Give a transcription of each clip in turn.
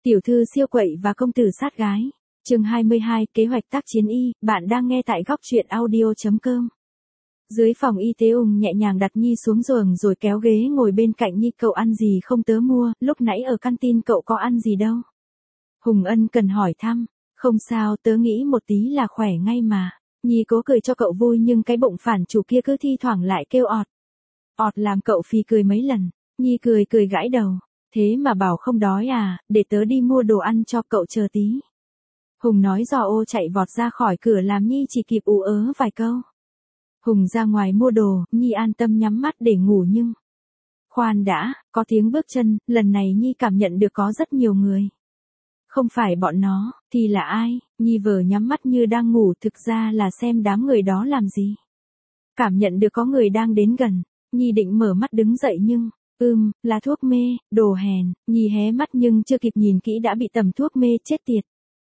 Tiểu thư siêu quậy và công tử sát gái. Chương 22, kế hoạch tác chiến y, bạn đang nghe tại góc truyện audio.com. Dưới phòng y tế Ung nhẹ nhàng đặt Nhi xuống giường rồi kéo ghế ngồi bên cạnh Nhi. Cậu ăn gì không, tớ mua, lúc nãy ở canteen cậu có ăn gì đâu. Hùng ân cần hỏi thăm. Không sao, tớ nghĩ một tí là khỏe ngay mà. Nhi cố cười cho cậu vui nhưng cái bụng phản chủ kia cứ thi thoảng lại kêu ọt. Ọt làm cậu phì cười mấy lần. Nhi cười gãi đầu. Thế mà bảo không đói à, để tớ đi mua đồ ăn cho cậu, chờ tí. Hùng nói dò ô chạy vọt ra khỏi cửa làm Nhi chỉ kịp ú ớ vài câu. Hùng ra ngoài mua đồ, Nhi an tâm nhắm mắt để ngủ nhưng... Khoan đã, có tiếng bước chân, lần này Nhi cảm nhận được có rất nhiều người. Không phải bọn nó, thì là ai? Nhi vờ nhắm mắt như đang ngủ, thực ra là xem đám người đó làm gì. Cảm nhận được có người đang đến gần, Nhi định mở mắt đứng dậy nhưng... là thuốc mê, đồ hèn. Nhi hé mắt nhưng chưa kịp nhìn kỹ đã bị tầm thuốc mê, chết tiệt.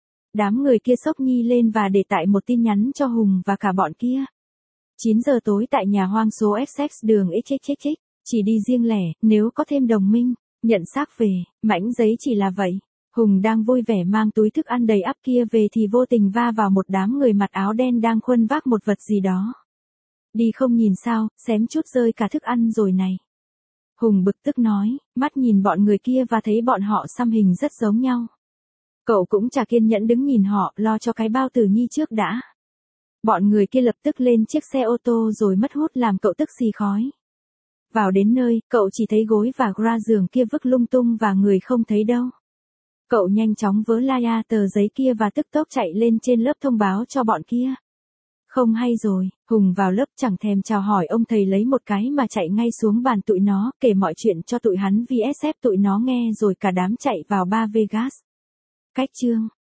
Đám người kia xốc Nhi lên và để tại một tin nhắn cho Hùng và cả bọn kia. 9 giờ tối tại nhà hoang số Essex đường XXXX, chỉ đi riêng lẻ, nếu có thêm đồng minh, nhận xác về, mảnh giấy chỉ là vậy. Hùng đang vui vẻ mang túi thức ăn đầy ắp kia về thì vô tình va vào một đám người mặc áo đen đang khuân vác một vật gì đó. Đi không nhìn sao, xém chút rơi cả thức ăn rồi này. Hùng bực tức nói, mắt nhìn bọn người kia và thấy bọn họ xăm hình rất giống nhau. Cậu cũng chả kiên nhẫn đứng nhìn họ, lo cho cái bao tử Nhi trước đã. Bọn người kia lập tức lên chiếc xe ô tô rồi mất hút làm cậu tức xì khói. Vào đến nơi, cậu chỉ thấy gối và gra giường kia vứt lung tung và người không thấy đâu. Cậu nhanh chóng vớ la tờ giấy kia và tức tốc chạy lên trên lớp thông báo cho bọn kia. Không hay rồi, Hùng vào lớp chẳng thèm chào hỏi ông thầy lấy một cái mà chạy ngay xuống bàn tụi nó, kể mọi chuyện cho tụi hắn VSF tụi nó nghe rồi cả đám chạy vào bar Vegas. Cách chương,